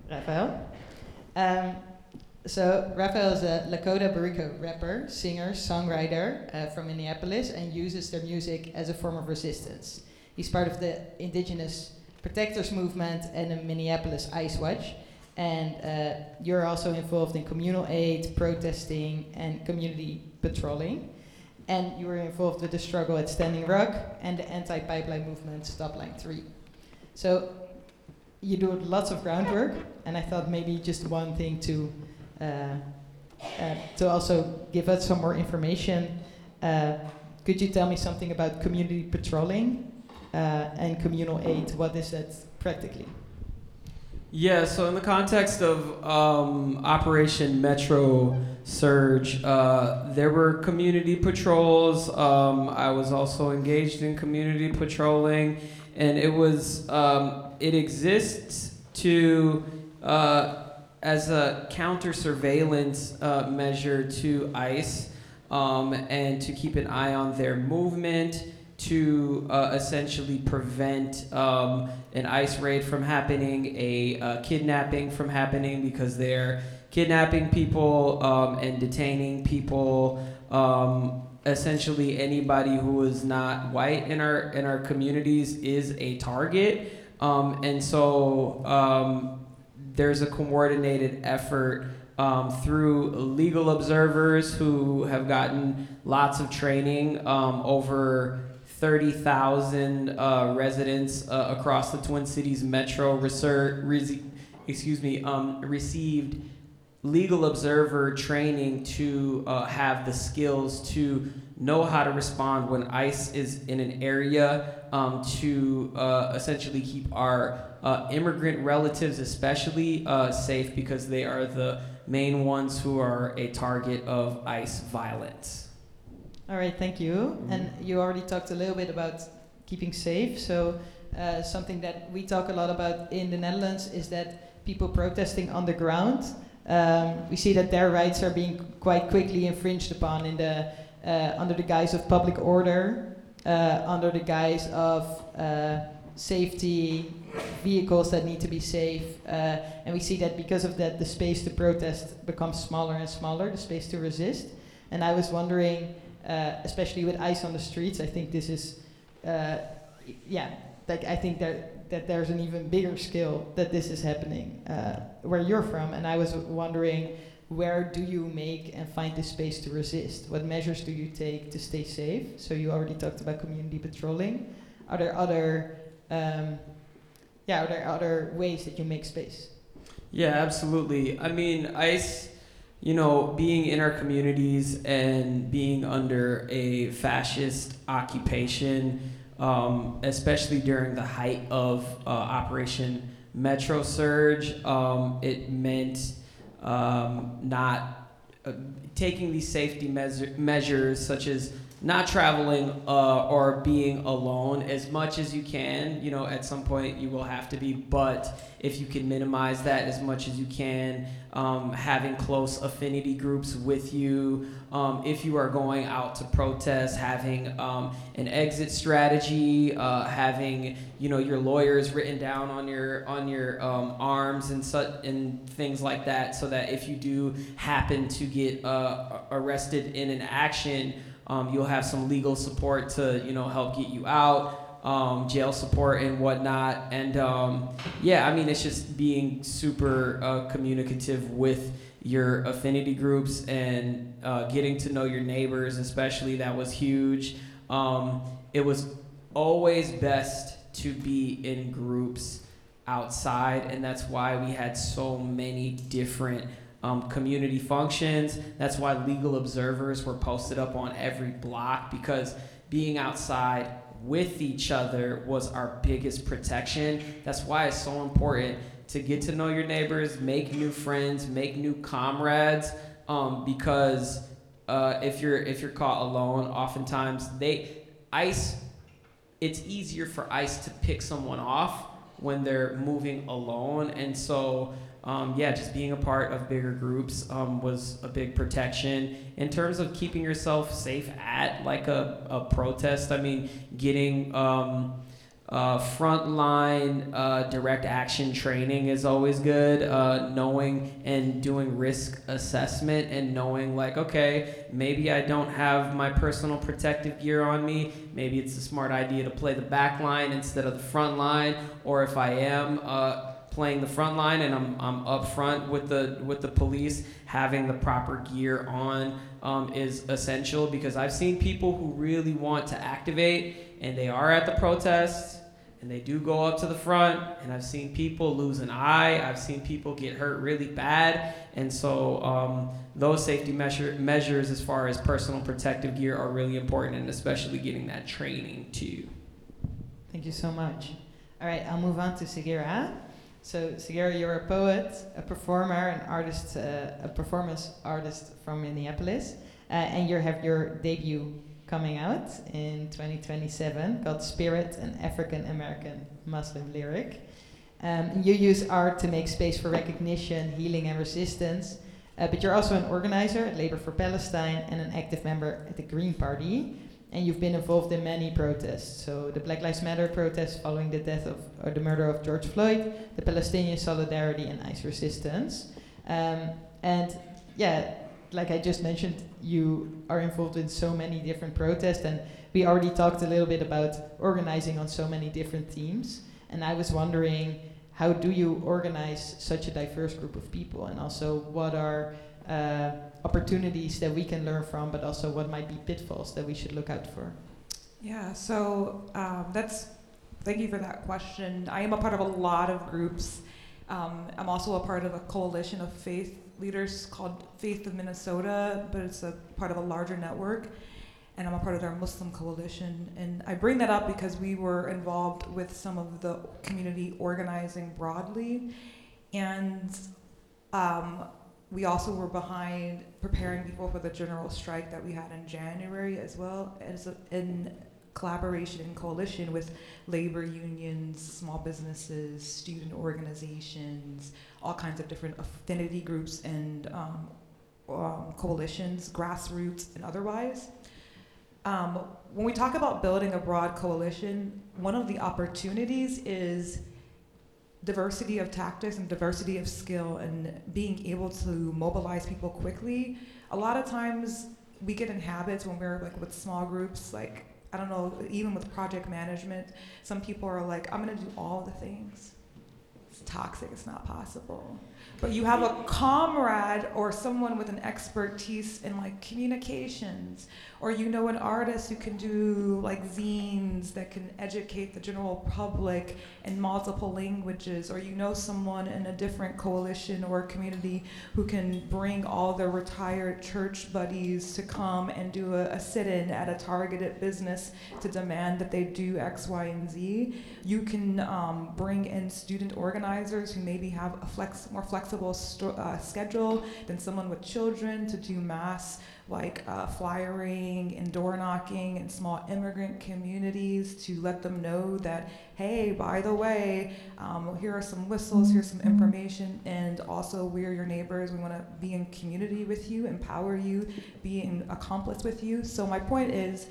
Rafael. Um, so Rafael is a Lakota Barico rapper, singer, songwriter from Minneapolis, and uses their music as a form of resistance. He's part of the Indigenous Protectors Movement and the Minneapolis Ice Watch. And you're also involved in communal aid, protesting, and community patrolling. And you were involved with the struggle at Standing Rock and the anti-pipeline movement Stop Line 3. So you do lots of groundwork, and I thought maybe just one thing to also give us some more information. Could you tell me something about community patrolling and communal aid? What is that practically? Yeah, so in the context of Operation Metro Surge, there were community patrols. I was also engaged in community patrolling, and it exists to as a counter surveillance measure to ICE, and to keep an eye on their movement, to essentially prevent an ICE raid from happening, a kidnapping from happening, because they're kidnapping people and detaining people. Essentially, anybody who is not white in our communities is a target, and so there's a coordinated effort through legal observers who have gotten lots of training. Over 30,000 residents across the Twin Cities Metro received legal observer training to have the skills to know how to respond when ICE is in an area, to essentially keep our immigrant relatives especially safe, because they are the main ones who are a target of ICE violence. All right, thank you. And you already talked a little bit about keeping safe. So something that we talk a lot about in the Netherlands is that people protesting on the ground, we see that their rights are being quite quickly infringed upon in the under the guise of public order, under the guise of safety, vehicles that need to be safe. And we see that because of that, the space to protest becomes smaller and smaller, the space to resist. And I was wondering, especially with ICE on the streets, I think this is, I think that there's an even bigger scale that this is happening where you're from. And I was wondering, where do you make and find the space to resist? What measures do you take to stay safe? So you already talked about community patrolling. Are there other, ways that you make space? Yeah, absolutely. I mean, ICE, being in our communities and being under a fascist occupation, especially during the height of Operation Metro Surge, it meant not taking these safety measures, such as not traveling or being alone as much as you can. At some point you will have to be, but if you can minimize that as much as you can, having close affinity groups with you, if you are going out to protest, having an exit strategy, having your lawyers written down on your arms and things like that, so that if you do happen to get arrested in an action, you'll have some legal support to help get you out. Jail support and whatnot. And it's just being super communicative with your affinity groups and getting to know your neighbors, especially. That was huge. It was always best to be in groups outside, and that's why we had so many different community functions. That's why legal observers were posted up on every block, because being outside with each other was our biggest protection. That's why it's so important to get to know your neighbors, make new friends, make new comrades, because if you're caught alone, oftentimes it's easier for ICE to pick someone off when they're moving alone. And so just being a part of bigger groups was a big protection. In terms of keeping yourself safe at like a protest, I mean, getting Frontline direct action training is always good. Knowing and doing risk assessment and knowing like, okay, maybe I don't have my personal protective gear on me. Maybe it's a smart idea to play the back line instead of the front line. Or if I am playing the front line and I'm up front with the police, having the proper gear on is essential, because I've seen people who really want to activate and they are at the protests and they do go up to the front, and I've seen people lose an eye, I've seen people get hurt really bad, and so those safety measures as far as personal protective gear are really important, and especially getting that training too. Thank you so much. All right, I'll move on to Segura. So Segura, you're a poet, a performer, an artist, a performance artist from Minneapolis, and you have your debut coming out in 2027 called Spirit, an African American Muslim lyric. You use art to make space for recognition, healing, and resistance, but you're also an organizer at Labor for Palestine and an active member at the Green Party, and you've been involved in many protests. So the Black Lives Matter protests following the death of, or the murder of George Floyd, the Palestinian Solidarity and ICE resistance. And yeah, like I just mentioned, you are involved in so many different protests, and we already talked a little bit about organizing on so many different themes. And I was wondering, how do you organize such a diverse group of people? And also, what are opportunities that we can learn from, but also what might be pitfalls that we should look out for? Yeah, so thank you for that question. I am a part of a lot of groups. I'm also a part of a coalition of faith leaders called Faith of Minnesota, but it's a part of a larger network, and I'm a part of their Muslim coalition. And I bring that up because we were involved with some of the community organizing broadly, and we also were behind preparing people for the general strike that we had in January, as well as in collaboration and coalition with labor unions, small businesses, student organizations, all kinds of different affinity groups and coalitions, grassroots and otherwise. When we talk about building a broad coalition, one of the opportunities is diversity of tactics and diversity of skill and being able to mobilize people quickly. A lot of times we get in habits when we're like with small groups, like, I don't know, even with project management, some people are like, I'm gonna do all the things. It's toxic, it's not possible. But you have a comrade or someone with an expertise in like communications, or you know an artist who can do like zines that can educate the general public in multiple languages, or you know someone in a different coalition or community who can bring all their retired church buddies to come and do a sit-in at a targeted business to demand that they do X, Y, and Z. You can bring in student organizers who maybe have a more flexible schedule than someone with children to do mass like flyering and door knocking in small immigrant communities to let them know that, hey, by the way, here are some whistles, here's some information, and also we're your neighbors. We want to be in community with you, empower you, be an accomplice with you. So my point is,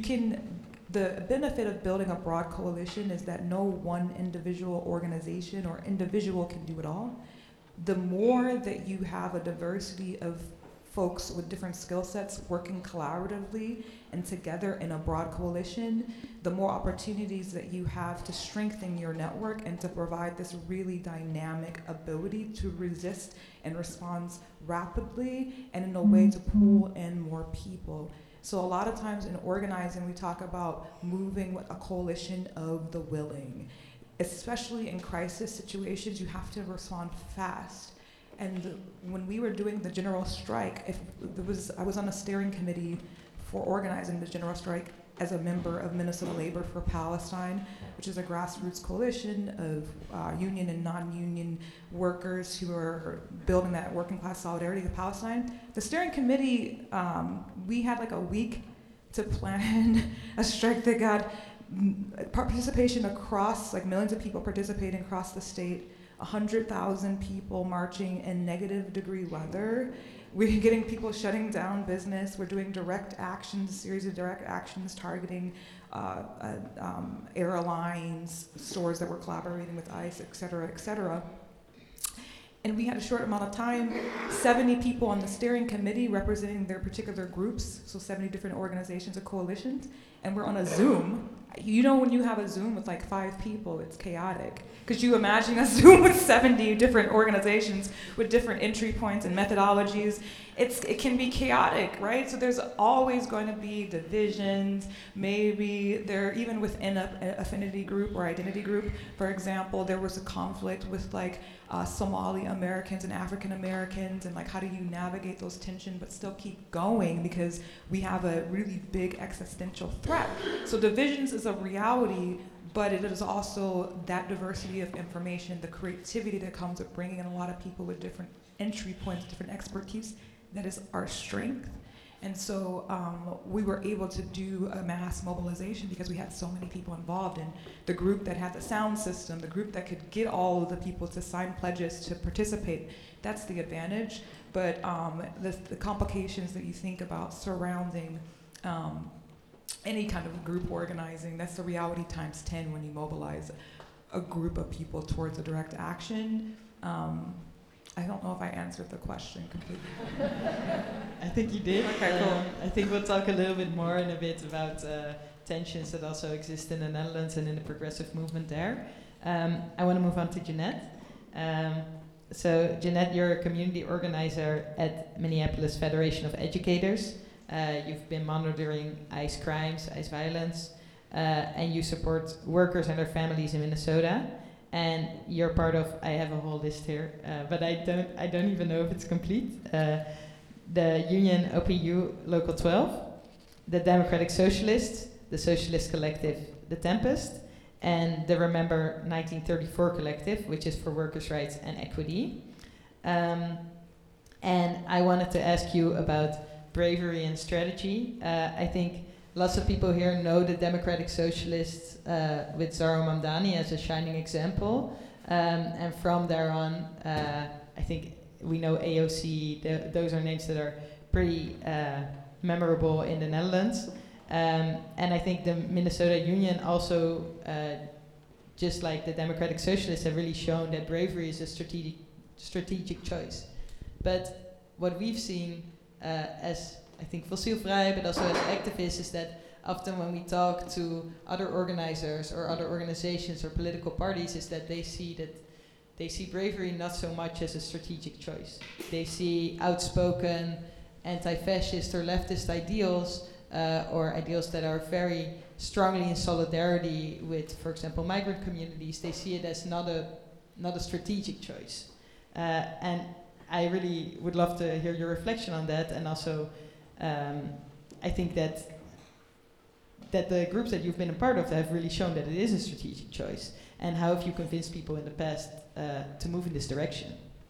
the benefit of building a broad coalition is that no one individual organization or individual can do it all. The more that you have a diversity of folks with different skill sets working collaboratively and together in a broad coalition, the more opportunities that you have to strengthen your network and to provide this really dynamic ability to resist and respond rapidly and in a way to pull in more people. So a lot of times in organizing, we talk about moving with a coalition of the willing. Especially in crisis situations, you have to respond fast. And when we were doing the general strike, I was on a steering committee for organizing the general strike as a member of Minnesota Labor for Palestine, which is a grassroots coalition of union and non-union workers who are building that working class solidarity with Palestine. The steering committee, we had like a week to plan a strike that got participation across, like millions of people participating across the state, 100,000 people marching in negative-degree weather. We're getting people shutting down business. We're doing direct actions, a series of direct actions targeting airlines, stores that were collaborating with ICE, et cetera, et cetera. And we had a short amount of time, 70 people on the steering committee representing their particular groups, so 70 different organizations or coalitions, and we're on a Zoom. You know, when you have a Zoom with like 5 people, it's chaotic. Because you imagine a Zoom with 70 different organizations with different entry points and methodologies. It can be chaotic, right? So there's always going to be divisions. Maybe there, even within an affinity group or identity group, for example, there was a conflict with like Somali Americans and African Americans, and like how do you navigate those tensions but still keep going because we have a really big existential threat. So divisions is a reality, but it is also that diversity of information, the creativity that comes with bringing in a lot of people with different entry points, different expertise, that is our strength. And so we were able to do a mass mobilization because we had so many people involved in the group that had the sound system, the group that could get all of the people to sign pledges to participate. That's the advantage. But the complications that you think about surrounding any kind of group organizing, that's the reality times 10 when you mobilize a group of people towards a direct action. I don't know if I answered the question completely. I think you did. Okay, cool. I think we'll talk a little bit more in a bit about tensions that also exist in the Netherlands and in the progressive movement there. I want to move on to Jeanette. So Jeanette, you're a community organizer at Minneapolis Federation of Educators. You've been monitoring ICE crimes, ICE violence, and you support workers and their families in Minnesota. And you're part of, I have a whole list here, but I don't even know if it's complete. The Union OPU Local 12, the Democratic Socialists, the Socialist Collective, The Tempest, and the Remember 1934 Collective, which is for workers' rights and equity. And I wanted to ask you about bravery and strategy. I think lots of people here know the Democratic Socialists with Zahra Mamdani as a shining example. And from there on, I think we know AOC. Those are names that are pretty memorable in the Netherlands. And I think the Minnesota Union also, just like the Democratic Socialists, have really shown that bravery is a strategic choice. But what we've seen as, I think, Fossielvrij, but also as activists, is that often when we talk to other organizers or other organizations or political parties, is that they see bravery not so much as a strategic choice. They see outspoken anti-fascist or leftist ideals or ideals that are very strongly in solidarity with, for example, migrant communities. They see it as not a strategic choice. And I really would love to hear your reflection on that, and also I think that the groups that you've been a part of have really shown that it is a strategic choice. And how have you convinced people in the past to move in this direction?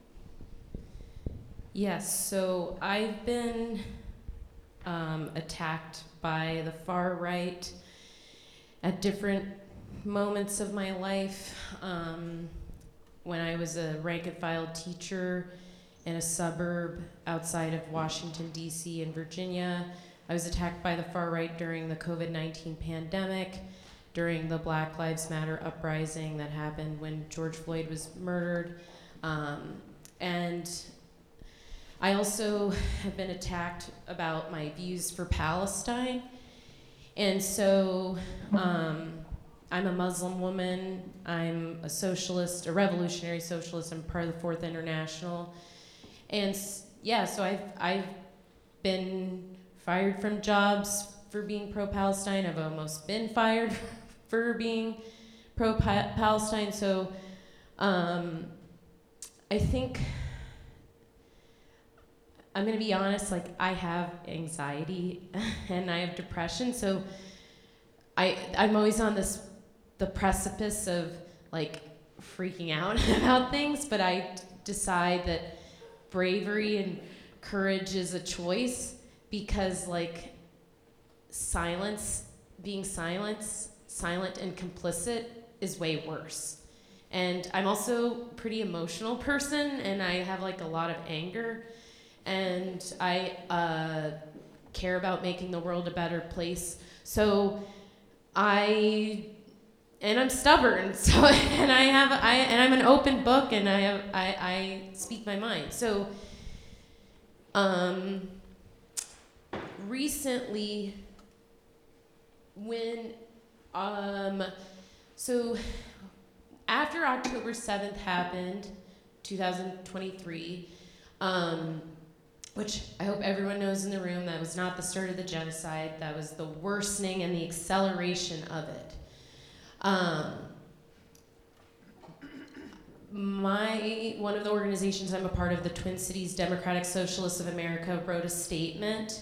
Yes, so I've been attacked by the far right at different moments of my life. When I was a rank and file teacher in a suburb outside of Washington, D.C. in Virginia, I was attacked by the far right during the COVID-19 pandemic, during the Black Lives Matter uprising that happened when George Floyd was murdered. And I also have been attacked about my views for Palestine. And so I'm a Muslim woman, I'm a socialist, a revolutionary socialist, I'm part of the Fourth International. And yeah, so I've been fired from jobs for being pro-Palestine. I've almost been fired for being pro-Palestine. So I think, I'm gonna be honest, like I have anxiety and I have depression. So I'm always on the precipice of like freaking out about things, but I decide that bravery and courage is a choice, because like being silent and complicit is way worse. And I'm also a pretty emotional person, and I have like a lot of anger, and I care about making the world a better place. So I'm stubborn, so and I'm an open book, and I speak my mind. So, recently, when so after October 7th happened, 2023, which I hope everyone knows in the room, that was not the start of the genocide. That was the worsening and the acceleration of it. One of the organizations I'm a part of, the Twin Cities Democratic Socialists of America, wrote a statement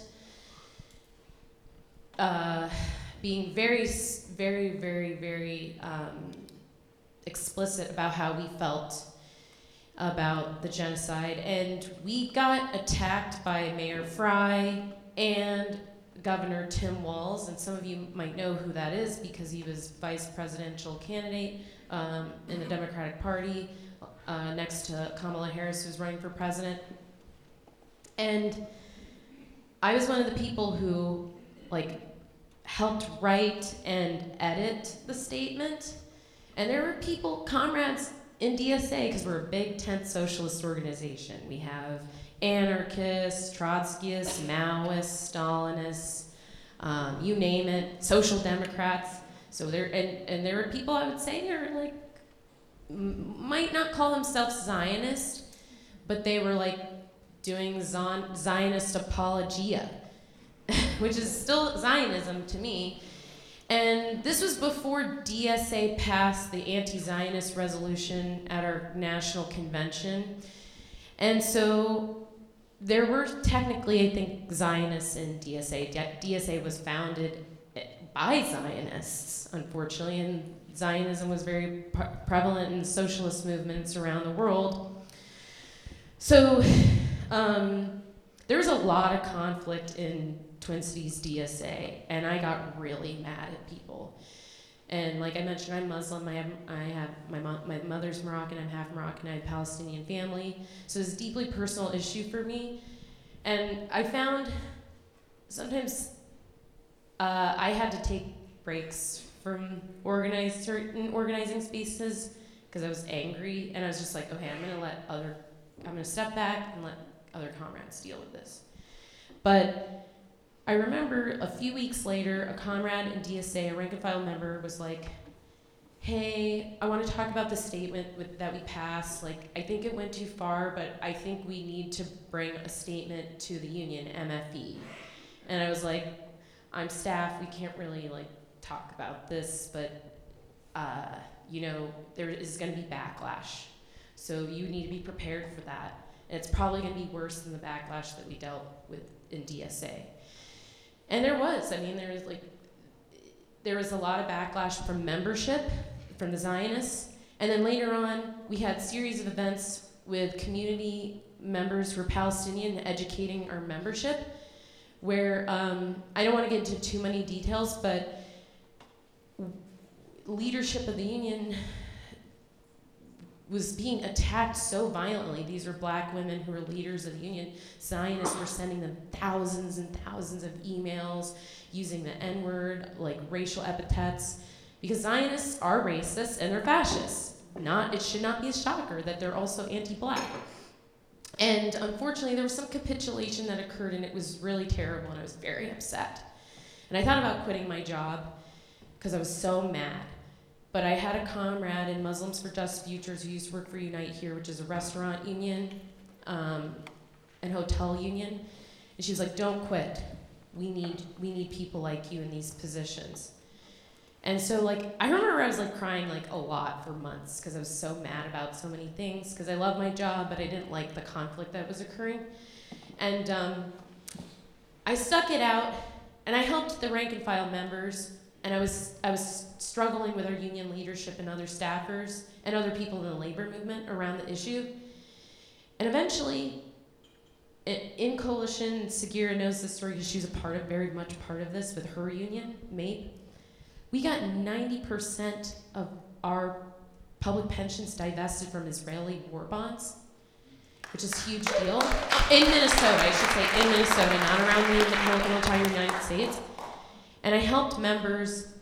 being very, very, very, very explicit about how we felt about the genocide. And we got attacked by Mayor Frey and Governor Tim Walz, and some of you might know who that is because he was vice presidential candidate in the Democratic Party next to Kamala Harris, who's running for president. And I was one of the people who helped write and edit the statement. And there were people, comrades in DSA, because we're a big 10th socialist organization. We have anarchists, Trotskyists, Maoists, Stalinists, you name it, social democrats. So there were people, I would say, are might not call themselves Zionist, but they were doing Zionist apologia, which is still Zionism to me. And this was before DSA passed the anti-Zionist resolution at our national convention. And so there were technically, I think, Zionists in DSA. DSA was founded by Zionists, unfortunately, and Zionism was very prevalent in socialist movements around the world. So there was a lot of conflict in Twin Cities DSA, and I got really mad at people. And like I mentioned, I'm Muslim. My mother's Moroccan. I'm half Moroccan. I have a Palestinian family. So it's a deeply personal issue for me. And I found sometimes I had to take breaks from certain organizing spaces because I was angry, and I was just like, okay, I'm gonna step back and let other comrades deal with this. But I remember a few weeks later, a comrade in DSA, a rank and file member, was like, hey, I want to talk about the statement that we passed. I think it went too far, but I think we need to bring a statement to the union, MFE. And I was like, I'm staff, we can't really talk about this, but there is going to be backlash. So you need to be prepared for that. And it's probably going to be worse than the backlash that we dealt with in DSA. And there was a lot of backlash from membership, from the Zionists. And then later on, we had a series of events with community members who were Palestinian educating our membership, where I don't want to get into too many details, but leadership of the union was being attacked so violently. These were black women who were leaders of the union. Zionists were sending them thousands and thousands of emails using the N-word, racial epithets, because Zionists are racist and they're fascists. It should not be a shocker that they're also anti-black. And unfortunately, there was some capitulation that occurred, and it was really terrible, and I was very upset. And I thought about quitting my job because I was so mad. But I had a comrade in Muslims for Just Futures who used to work for Unite Here, which is a restaurant union and hotel union. And she was like, don't quit. We need people like you in these positions. And so I remember I was crying a lot for months because I was so mad about so many things because I love my job, but I didn't like the conflict that was occurring. And I stuck it out, and I helped the rank and file members. And I was struggling with our union leadership and other staffers and other people in the labor movement around the issue. And eventually, in Coalition, Sagira knows this story because she's very much part of this with her union, MAPE. We got 90% of our public pensions divested from Israeli war bonds, which is a huge deal. In Minnesota, I should say, in Minnesota, not around the entire United States. And I helped members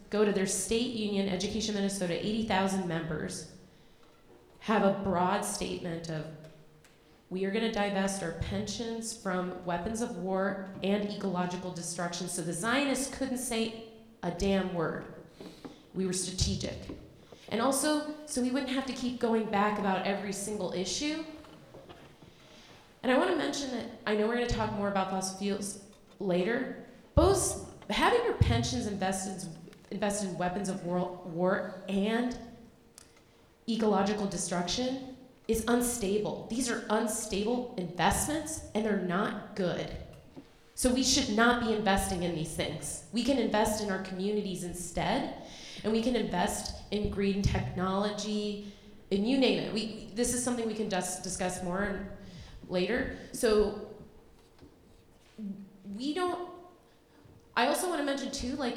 go to their state union, Education Minnesota, 80,000 members, have a broad statement of, we are going to divest our pensions from weapons of war and ecological destruction. So the Zionists couldn't say a damn word. We were strategic. And also, so we wouldn't have to keep going back about every single issue. And I want to mention that I know we're going to talk more about fossil fuels later. Both having your pensions invested in weapons of war and ecological destruction is unstable. These are unstable investments, and they're not good. So we should not be investing in these things. We can invest in our communities instead, and we can invest in green technology, and you name it. This is something we can discuss more later. So I also want to mention too, like,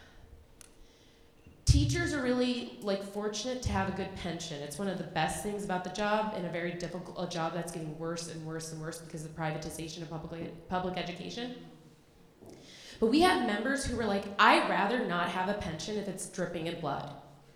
teachers are really fortunate to have a good pension. It's one of the best things about the job, and a job that's getting worse and worse and worse because of the privatization of public education. But we have members who are like, I'd rather not have a pension if it's dripping in blood.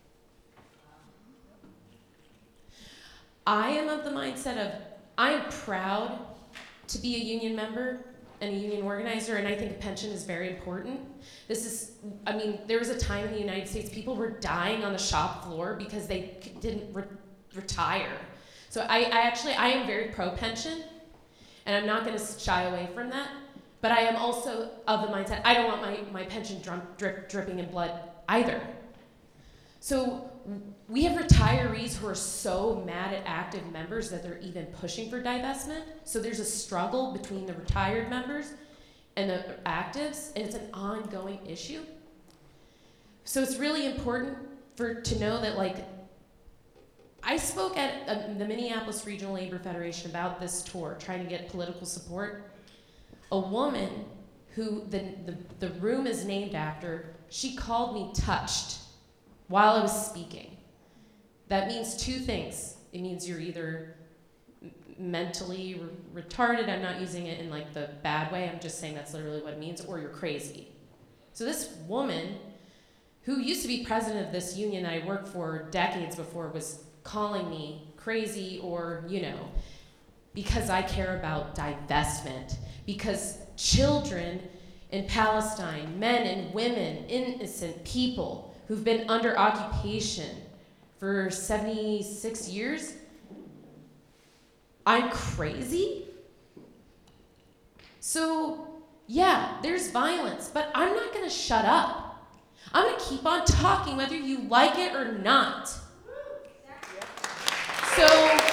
I am of the mindset of, I am proud to be a union member and a union organizer, and I think a pension is very important. There was a time in the United States people were dying on the shop floor because they didn't retire. So I am very pro-pension, and I'm not going to shy away from that, but I am also of the mindset, I don't want my pension dripping in blood either. So we have retirees who are so mad at active members that they're even pushing for divestment. So there's a struggle between the retired members and the actives, and it's an ongoing issue. So it's really important to know that, I spoke at the Minneapolis Regional Labor Federation about this tour, trying to get political support. A woman who the room is named after, she called me touched while I was speaking. That means two things. It means you're either mentally retarded, I'm not using it in the bad way, I'm just saying that's literally what it means, or you're crazy. So this woman, who used to be president of this union I worked for decades before, was calling me crazy, or, because I care about divestment, because children in Palestine, men and women, innocent people who've been under occupation for 76 years, I'm crazy? So, yeah, there's violence, but I'm not gonna shut up. I'm gonna keep on talking whether you like it or not. So,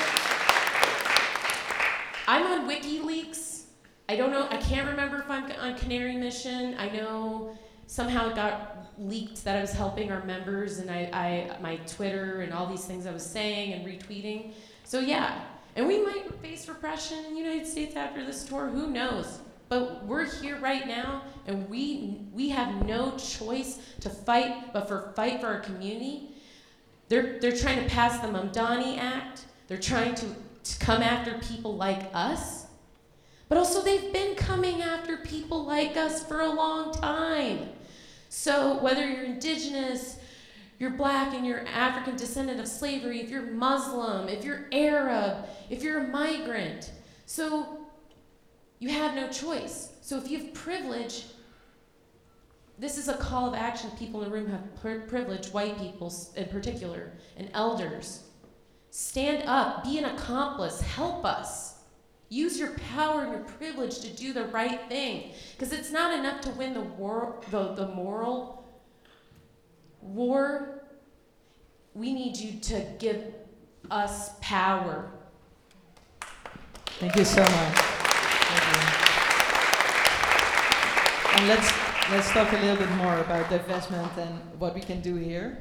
I'm on WikiLeaks. I don't know, I can't remember if I'm on Canary Mission. I know somehow it got leaked that I was helping our members, and my Twitter and all these things I was saying and retweeting. So yeah, and we might face repression in the United States after this tour, who knows? But we're here right now, and we have no choice to fight but fight for our community. They're trying to pass the Mamdani Act. They're trying to come after people like us. But also they've been coming after people like us for a long time. So whether you're indigenous, you're black and you're African descendant of slavery, if you're Muslim, if you're Arab, if you're a migrant, so you have no choice. So if you have privilege, this is a call of action. People in the room have privilege, white people in particular, and elders. Stand up, be an accomplice, help us. Use your power and your privilege to do the right thing. Because it's not enough to win the moral war. We need you to give us power. Thank you so much. Thank you. And let's talk a little bit more about divestment and what we can do here.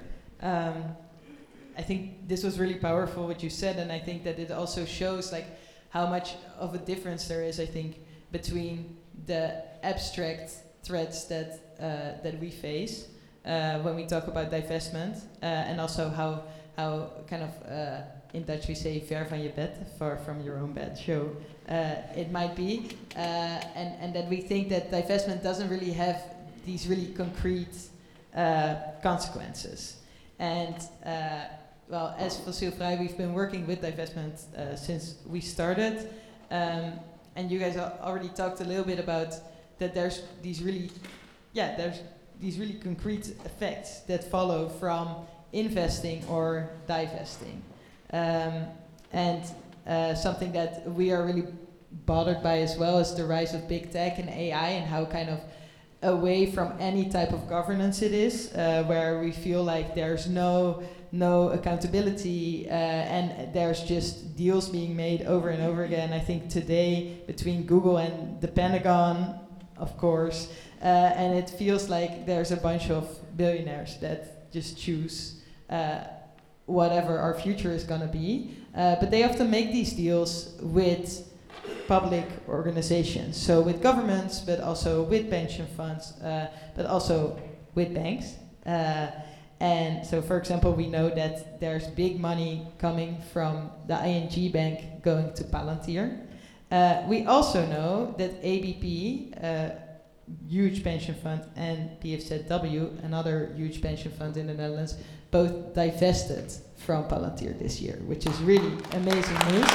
I think this was really powerful what you said, and I think that it also shows how much of a difference there is, I think, between the abstract threats that we face when we talk about divestment, and also how kind of in Dutch we say ver van je bed, far from your own bed. So it might be, and that we think that divestment doesn't really have these really concrete consequences. And well, as Fossielvrij, we've been working with divestment since we started. And you guys already talked a little bit about that there's these really concrete effects that follow from investing or divesting. And something that we are really bothered by as well is the rise of big tech and AI, and how kind of away from any type of governance it is, where we feel like there's no accountability, and there's just deals being made over and over again. I think today between Google and the Pentagon, of course, and it feels like there's a bunch of billionaires that just choose whatever our future is going to be. But they often make these deals with public organizations, so with governments, but also with pension funds, but also with banks. And so, for example, we know that there's big money coming from the ING Bank going to Palantir. We also know that ABP, huge pension fund, and PFZW, another huge pension fund in the Netherlands, both divested from Palantir this year, which is really amazing news.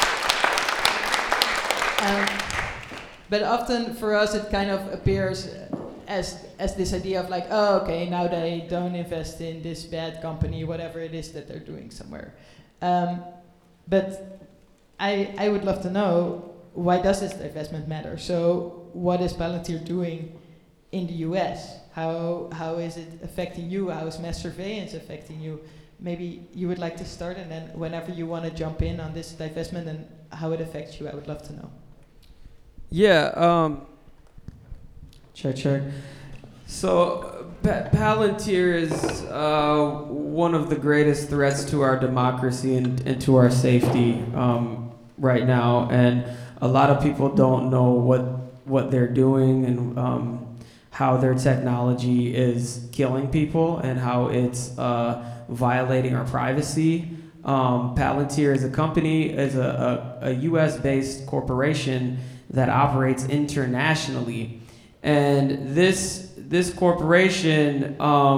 But often for us it kind of appears as this idea of like, oh, okay, now they don't invest in this bad company, whatever it is that they're doing somewhere. But I would love to know, why does this divestment matter? So what is Palantir doing in the US? How is it affecting you? How is mass surveillance affecting you? Maybe you would like to start, and then whenever you want to jump in on this divestment and how it affects you, I would love to know. Yeah, check. So Palantir is one of the greatest threats to our democracy and to our safety right now, and a lot of people don't know what they're doing and how their technology is killing people and how it's violating our privacy. Palantir is a company, is a US-based corporation that operates internationally, and this corporation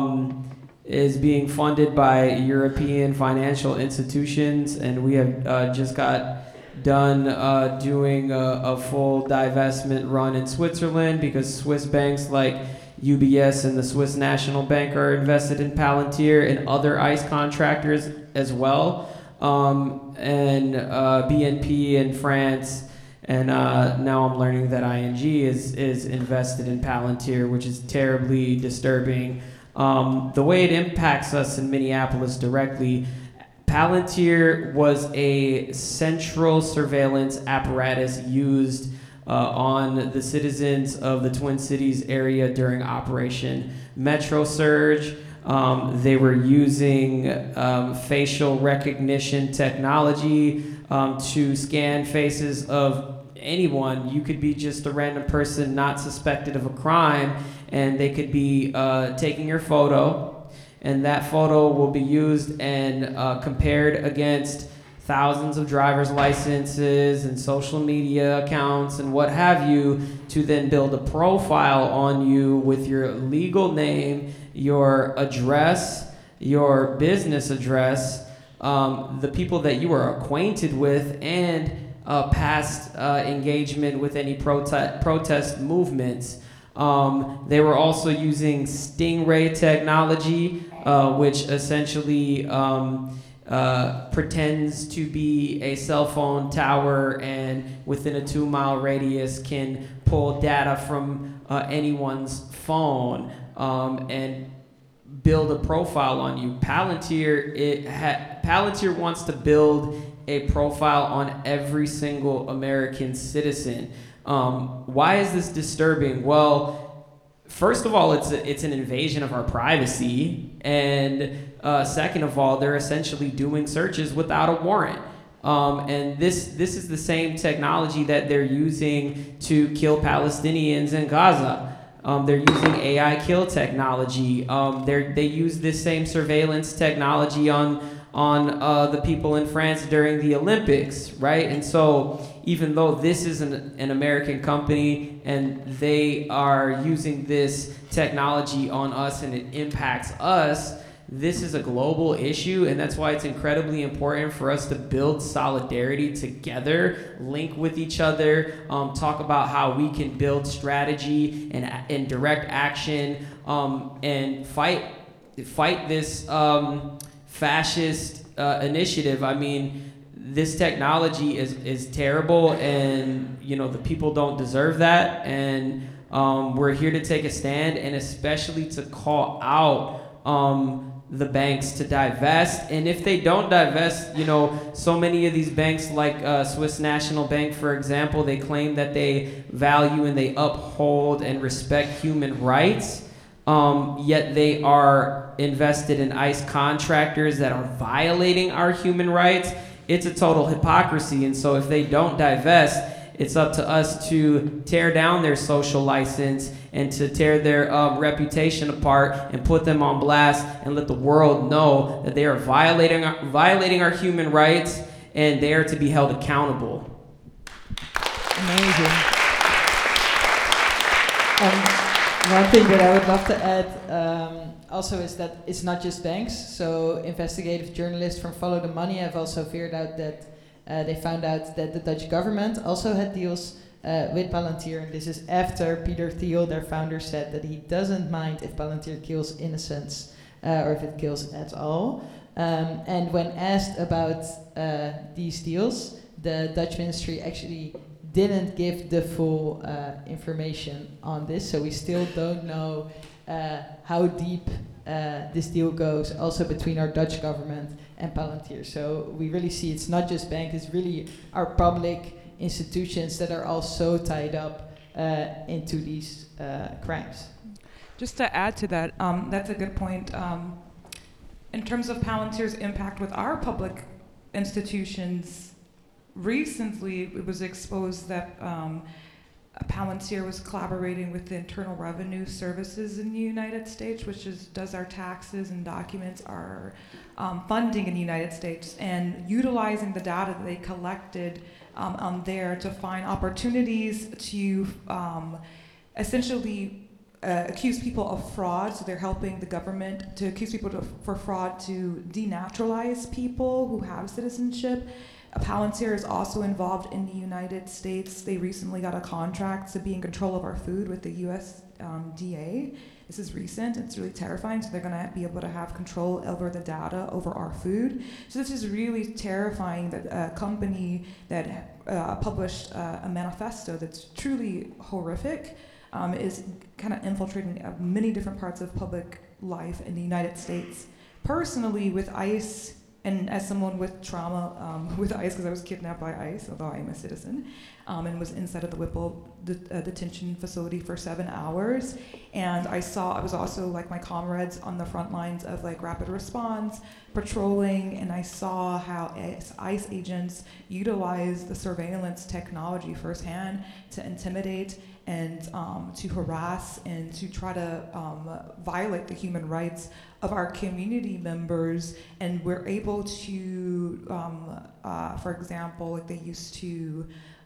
is being funded by European financial institutions, and we have just got done doing a full divestment run in Switzerland, because Swiss banks like UBS and the Swiss National Bank are invested in Palantir, and other ICE contractors as well, and BNP in France. And now I'm learning that ING is invested in Palantir, which is terribly disturbing. The way it impacts us in Minneapolis directly, Palantir was a central surveillance apparatus used on the citizens of the Twin Cities area during Operation Metro Surge. They were using facial recognition technology to scan faces of anyone. You could be just a random person not suspected of a crime, and they could be taking your photo, and that photo will be used and compared against thousands of driver's licenses and social media accounts and what have you, to then build a profile on you with your legal name, your address, your business address, the people that you are acquainted with, and past engagement with any protest movements. They were also using Stingray technology, which essentially pretends to be a cell phone tower, and within a 2-mile radius can pull data from anyone's phone and build a profile on you. Palantir wants to build a profile on every single American citizen. Why is this disturbing? Well, first of all, it's an invasion of our privacy, and second of all, they're essentially doing searches without a warrant. And this is the same technology that they're using to kill Palestinians in Gaza. They're using AI kill technology. They use this same surveillance technology on the people in France during the Olympics, right? And so even though this is an American company and they are using this technology on us and it impacts us, this is a global issue, and that's why it's incredibly important for us to build solidarity together, link with each other, talk about how we can build strategy and direct action, and fight this fascist initiative. I mean, this technology is terrible, and the people don't deserve that, and we're here to take a stand, and especially to call out the banks to divest. And if they don't divest, so many of these banks, like Swiss National Bank, for example, they claim that they value and they uphold and respect human rights, yet they are invested in ICE contractors that are violating our human rights. It's a total hypocrisy. And so if they don't divest, it's up to us to tear down their social license and to tear their reputation apart and put them on blast and let the world know that they are violating our human rights, and they are to be held accountable. Amazing. One thing that I would love to add also is that it's not just banks. So investigative journalists from Follow the Money have also figured out that they found out that the Dutch government also had deals with Palantir, and this is after Peter Thiel, their founder, said that he doesn't mind if Palantir kills innocents or if it kills at all. And when asked about these deals, the Dutch ministry actually didn't give the full information on this, so we still don't know how deep this deal goes, also between our Dutch government and Palantir. So we really see it's not just banks, it's really our public institutions that are all so tied up into these crimes. Just to add to that, that's a good point. In terms of Palantir's impact with our public institutions, recently it was exposed that Palantir was collaborating with the Internal Revenue Services in the United States, which does our taxes and documents our funding in the United States, and utilizing the data that they collected on there to find opportunities to essentially accuse people of fraud. So they're helping the government to accuse people for fraud to denaturalize people who have citizenship. Palantir is also involved in the United States. They recently got a contract to be in control of our food with the USDA. This is recent. It's really terrifying. So they're going to be able to have control over the data over our food. So this is really terrifying that a company that published a manifesto that's truly horrific is kind of infiltrating many different parts of public life in the United States. Personally, with ICE, and as someone with trauma with ICE, because I was kidnapped by ICE, although I am a citizen, and was inside of the Whipple detention facility for 7 hours. And I was also like my comrades on the front lines of like rapid response, patrolling, and I saw how ICE agents utilize the surveillance technology firsthand to intimidate and to harass and to try to violate the human rights of our community members. And we're able to, for example, like they used to,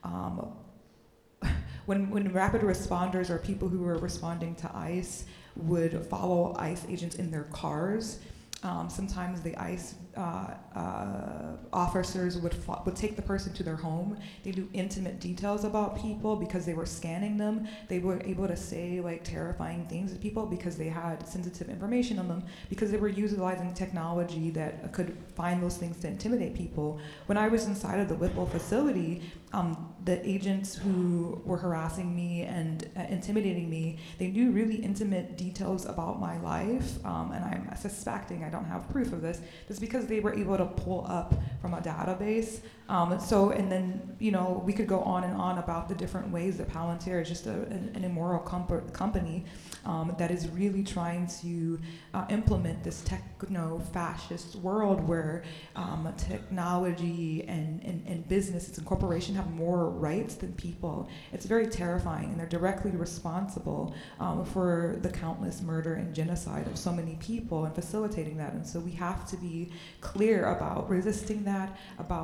when rapid responders or people who were responding to ICE would follow ICE agents in their cars, sometimes the ICE officers would take the person to their home. They do intimate details about people because they were scanning them. They were able to say like terrifying things to people because they had sensitive information on them, because they were utilizing technology that could find those things to intimidate people. When I was inside of the Whipple facility, the agents who were harassing me and intimidating me, they knew really intimate details about my life, and I'm suspecting, I don't have proof of this, just because they were able to pull up from a database. And then, we could go on and on about the different ways that Palantir is just an immoral company that is really trying to implement this techno-fascist world where technology and businesses and corporations have more rights than people. It's very terrifying, and they're directly responsible for the countless murder and genocide of so many people and facilitating that. And so we have to be clear about resisting that, about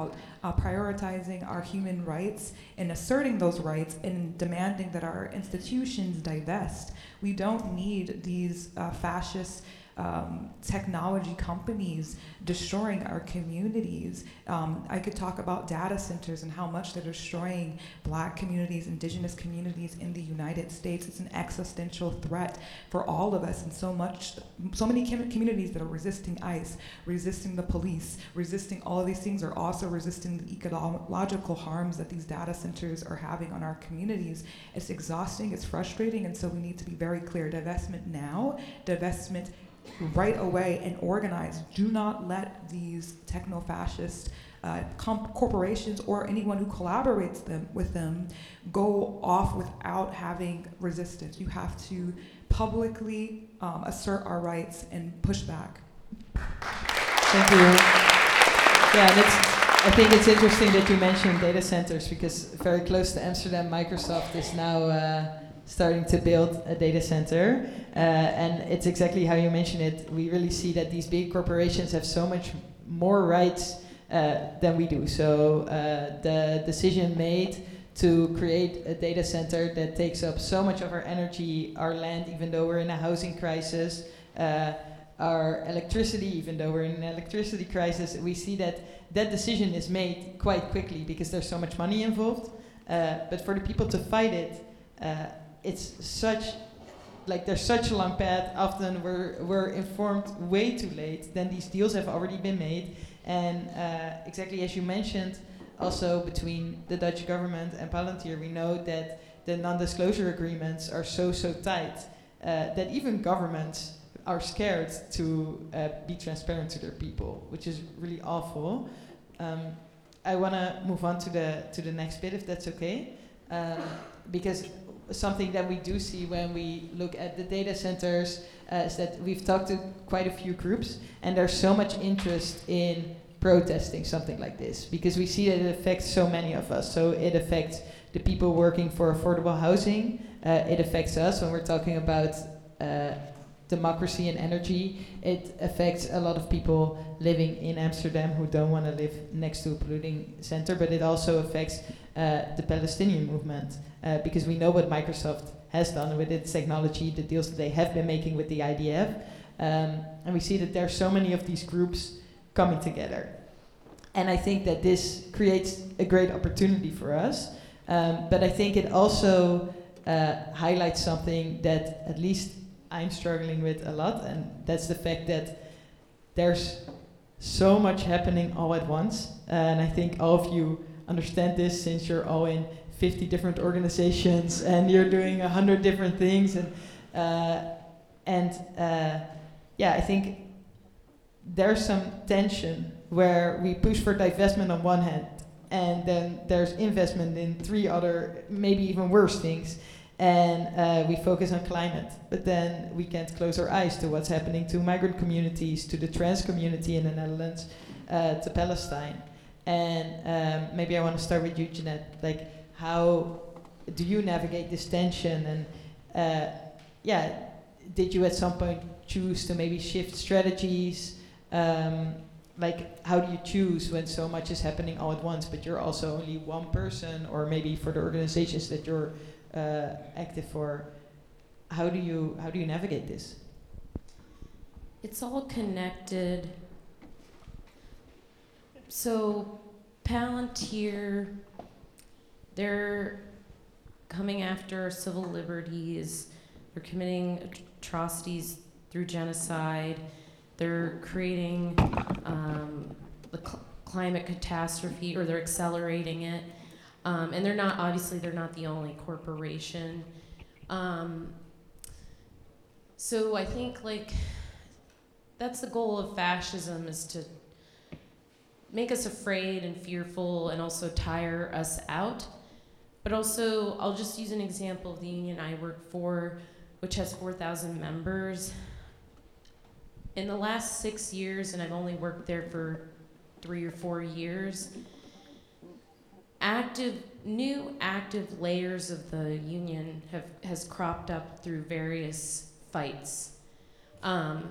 prioritizing our human rights and asserting those rights and demanding that our institutions divest. We don't need these fascist technology companies destroying our communities. I could talk about data centers and how much they're destroying Black communities, indigenous communities in the United States. It's an existential threat for all of us, and so many communities that are resisting ICE, resisting the police, resisting all of these things, are also resisting the ecological harms that these data centers are having on our communities. It's exhausting, it's frustrating, and so we need to be very clear. Divestment now, divestment right away, and organize. Do not let these techno-fascist corporations or anyone who collaborates with them go off without having resistance. You have to publicly assert our rights and push back. Thank you. Yeah, and I think it's interesting that you mentioned data centers, because very close to Amsterdam, Microsoft is now starting to build a data center. And it's exactly how you mentioned it. We really see that these big corporations have so much more rights than we do. So the decision made to create a data center that takes up so much of our energy, our land, even though we're in a housing crisis, our electricity, even though we're in an electricity crisis, we see that that decision is made quite quickly because there's so much money involved. But for the people to fight it, it's such, like, there's such a long path. Often we're informed way too late. Then these deals have already been made. And exactly as you mentioned, also between the Dutch government and Palantir, we know that the non-disclosure agreements are so tight that even governments are scared to be transparent to their people, which is really awful. I want to move on to the next bit, if that's okay, because something that we do see when we look at the data centers is that we've talked to quite a few groups, and there's so much interest in protesting something like this, because we see that it affects so many of us. So it affects the people working for affordable housing. It affects us when we're talking about democracy and energy. It affects a lot of people living in Amsterdam who don't want to live next to a polluting center, but it also affects the Palestinian movement, because we know what Microsoft has done with its technology, the deals that they have been making with the IDF, and we see that there are so many of these groups coming together. And I think that this creates a great opportunity for us, but I think it also highlights something that at least I'm struggling with a lot, and that's the fact that there's so much happening all at once, and I think all of you understand this since you're all in 50 different organizations and you're doing 100 different things, and yeah, I think there's some tension where we push for divestment on one hand, and then there's investment in 3 other, maybe even worse things, and we focus on climate, but then we can't close our eyes to what's happening to migrant communities, to the trans community in the Netherlands, to Palestine. And maybe I want to start with you, Jeanette. Like, how do you navigate this tension? And did you at some point choose to maybe shift strategies? Like, how do you choose when so much is happening all at once, but you're also only one person, or maybe for the organizations that you're active for? How do you navigate this? It's all connected. So Palantir, they're coming after civil liberties. They're committing atrocities through genocide. They're creating the climate catastrophe, or they're accelerating it. And they're not the only corporation. So I think, like, that's the goal of fascism, is to make us afraid and fearful, and also tire us out. But also, I'll just use an example of the union I work for, which has 4,000 members. In the last 6 years, and I've only worked there for 3 or 4 years, new active layers of the union has cropped up through various fights.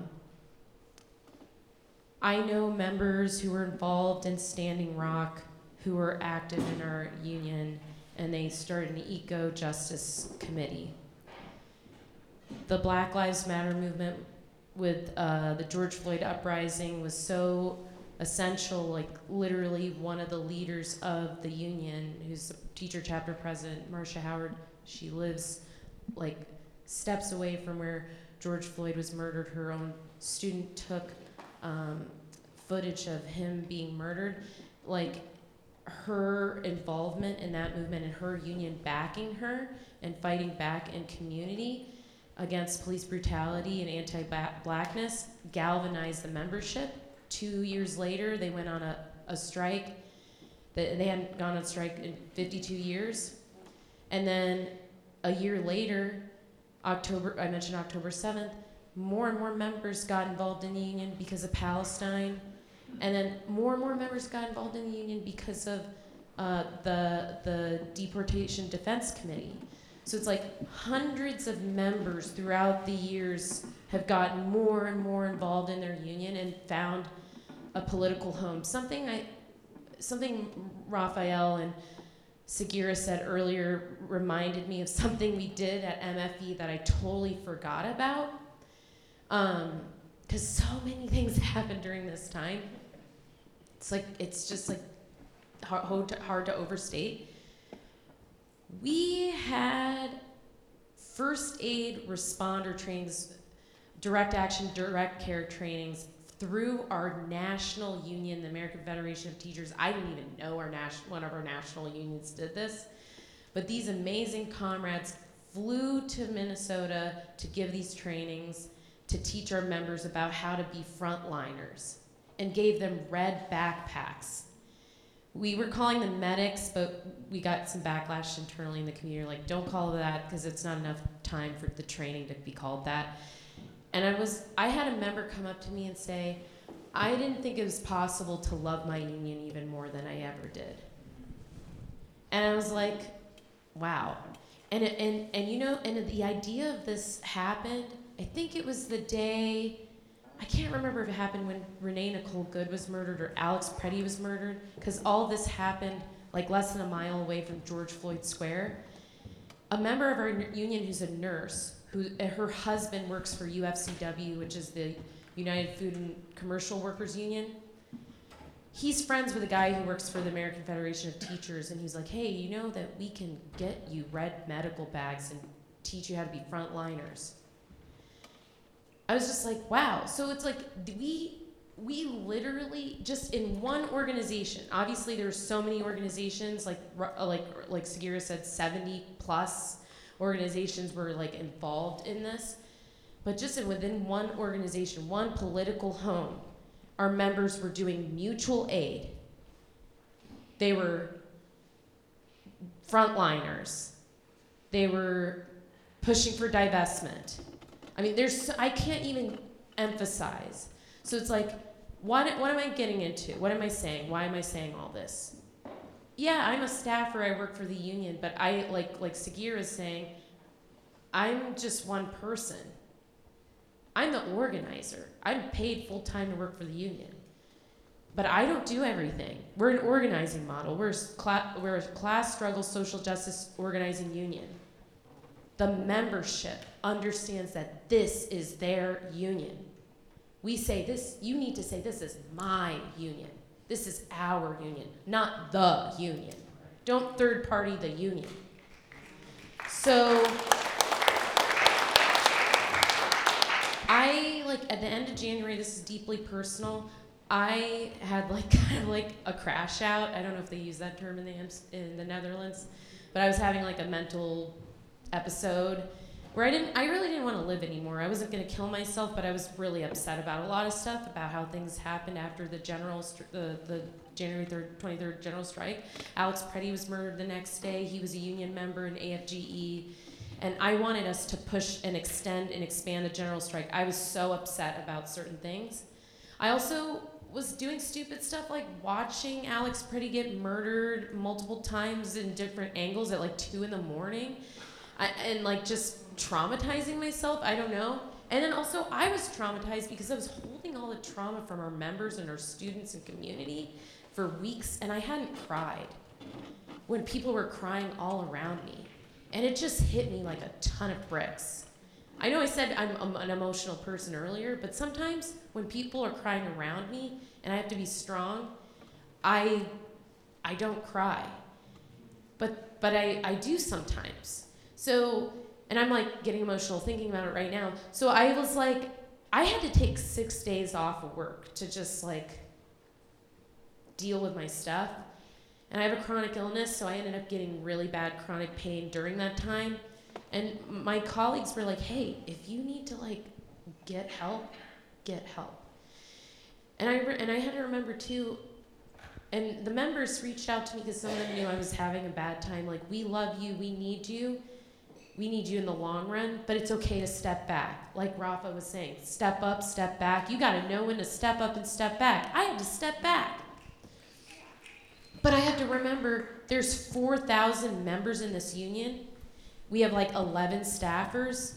I know members who were involved in Standing Rock who were active in our union, and they started an eco-justice committee. The Black Lives Matter movement with the George Floyd uprising was so essential, like literally one of the leaders of the union, who's the teacher chapter president, Marcia Howard, she lives like steps away from where George Floyd was murdered. Her own student took footage of him being murdered. Like her involvement in that movement and her union backing her and fighting back in community against police brutality and anti-blackness galvanized the membership. 2 years later, they went on a strike. They hadn't gone on strike in 52 years. And then a year later, I mentioned October 7th, more and more members got involved in the union because of Palestine. And then more and more members got involved in the union because of the Deportation Defense Committee. So it's like hundreds of members throughout the years have gotten more and more involved in their union and found a political home. Something Raphael and Sagira said earlier reminded me of something we did at MFE that I totally forgot about. Because so many things happened during this time. It's just hard to overstate. We had first aid responder trainings, direct action, direct care trainings through our national union, the American Federation of Teachers. I didn't even know one of our national unions did this, but these amazing comrades flew to Minnesota to give these trainings to teach our members about how to be frontliners and gave them red backpacks. We were calling them medics, but we got some backlash internally in the community, like, don't call it that because it's not enough time for the training to be called that. And I had a member come up to me and say, I didn't think it was possible to love my union even more than I ever did. And I was like, wow. And the idea of this happened, I think it was the day, I can't remember if it happened when Renee Nicole Good was murdered or Alex Preddy was murdered, because all this happened like less than a mile away from George Floyd Square. A member of our union who's a nurse, her husband works for UFCW, which is the United Food and Commercial Workers Union. He's friends with a guy who works for the American Federation of Teachers, and he's like, hey, you know that we can get you red medical bags and teach you how to be frontliners. I was just like, wow. So it's like we literally just in one organization. Obviously, there's so many organizations, like Sagira said, 70 plus organizations were like involved in this. But just within one organization, one political home, our members were doing mutual aid. They were frontliners. They were pushing for divestment. I mean, I can't even emphasize. So it's like, what am I getting into? What am I saying? Why am I saying all this? Yeah, I'm a staffer, I work for the union, but I, like Sagira is saying, I'm just one person. I'm the organizer. I'm paid full time to work for the union. But I don't do everything. We're an organizing model. We're a class struggle social justice organizing union. The membership understands that this is their union. We say this, you need to say this is my union. This is our union, not the union. Don't third party the union. So at the end of January, this is deeply personal, I had kind of a crash out. I don't know if they use that term in the Netherlands, but I was having a mental episode where I really didn't want to live anymore. I wasn't going to kill myself, but I was really upset about a lot of stuff, about how things happened after the January 23rd general strike. Alex Preddy was murdered the next day. He was a union member in AFGE. And I wanted us to push and extend and expand the general strike. I was so upset about certain things. I also was doing stupid stuff like watching Alex Preddy get murdered multiple times in different angles at 2 in the morning. And just traumatizing myself, I don't know. And then also I was traumatized because I was holding all the trauma from our members and our students and community for weeks, and I hadn't cried when people were crying all around me. And it just hit me like a ton of bricks. I know I said I'm an emotional person earlier, but sometimes when people are crying around me and I have to be strong, I don't cry. But I do sometimes. So, and I'm like getting emotional thinking about it right now. So I was like, I had to take 6 days off of work to just like deal with my stuff. And I have a chronic illness, so I ended up getting really bad chronic pain during that time. And my colleagues were like, hey, if you need to like get help, get help. And I had to remember too, and the members reached out to me because some of them knew I was having a bad time. Like, we love you, we need you in the long run, but it's okay to step back. Like Rafa was saying, step up, step back. You gotta know when to step up and step back. I had to step back. But I had to remember there's 4,000 members in this union. We have like 11 staffers.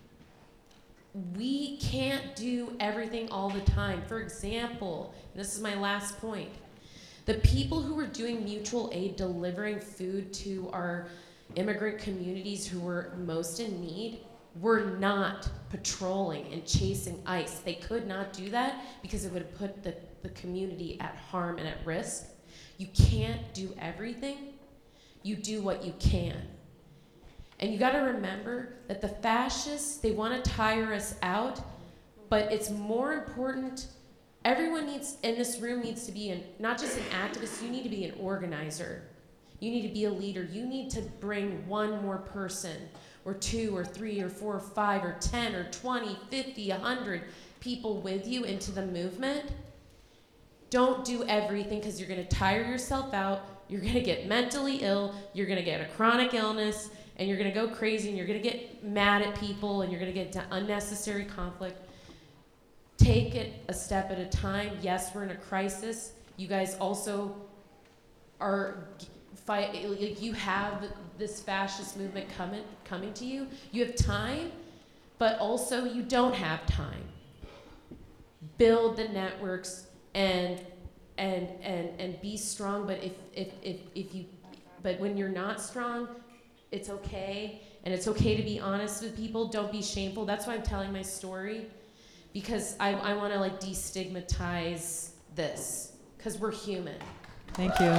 We can't do everything all the time. For example, and this is my last point, the people who were doing mutual aid, delivering food to our immigrant communities who were most in need, were not patrolling and chasing ICE. They could not do that because it would have put the community at harm and at risk. You can't do everything. You do what you can. And you gotta remember that the fascists, they wanna tire us out, but it's more important, everyone in this room needs to be not just an activist, you need to be an organizer. You need to be a leader. You need to bring one more person, or 2 or 3 or 4 or 5 or 10 or 20, 50, 100 people with you into the movement. Don't do everything because you're gonna tire yourself out, you're gonna get mentally ill, you're gonna get a chronic illness, and you're gonna go crazy, and you're gonna get mad at people, and you're gonna get into unnecessary conflict. Take it a step at a time. Yes, we're in a crisis. You guys also are like, you have this fascist movement coming to you. You have time, but also you don't have time. Build the networks and be strong. But but when you're not strong, it's okay, and it's okay to be honest with people. Don't be shameful. That's why I'm telling my story, because I want to like destigmatize this, because we're human. Thank you.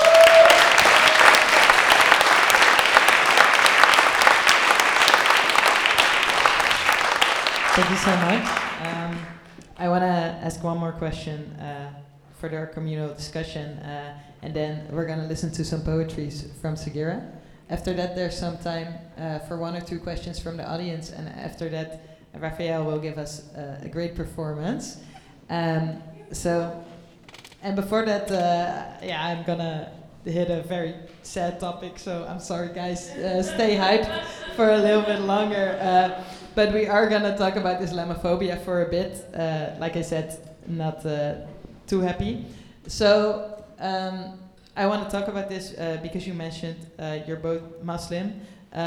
Thank you so much. I want to ask one more question for our communal discussion, and then we're going to listen to some poetry from Sagira. After that, there's some time for 1 or 2 questions from the audience, and after that, Raphael will give us a great performance. And before that, I'm gonna hit a very sad topic, so I'm sorry guys, stay hyped for a little bit longer. But we are gonna talk about Islamophobia for a bit. Like I said, not too happy. So I want to talk about this because you mentioned you're both Muslim,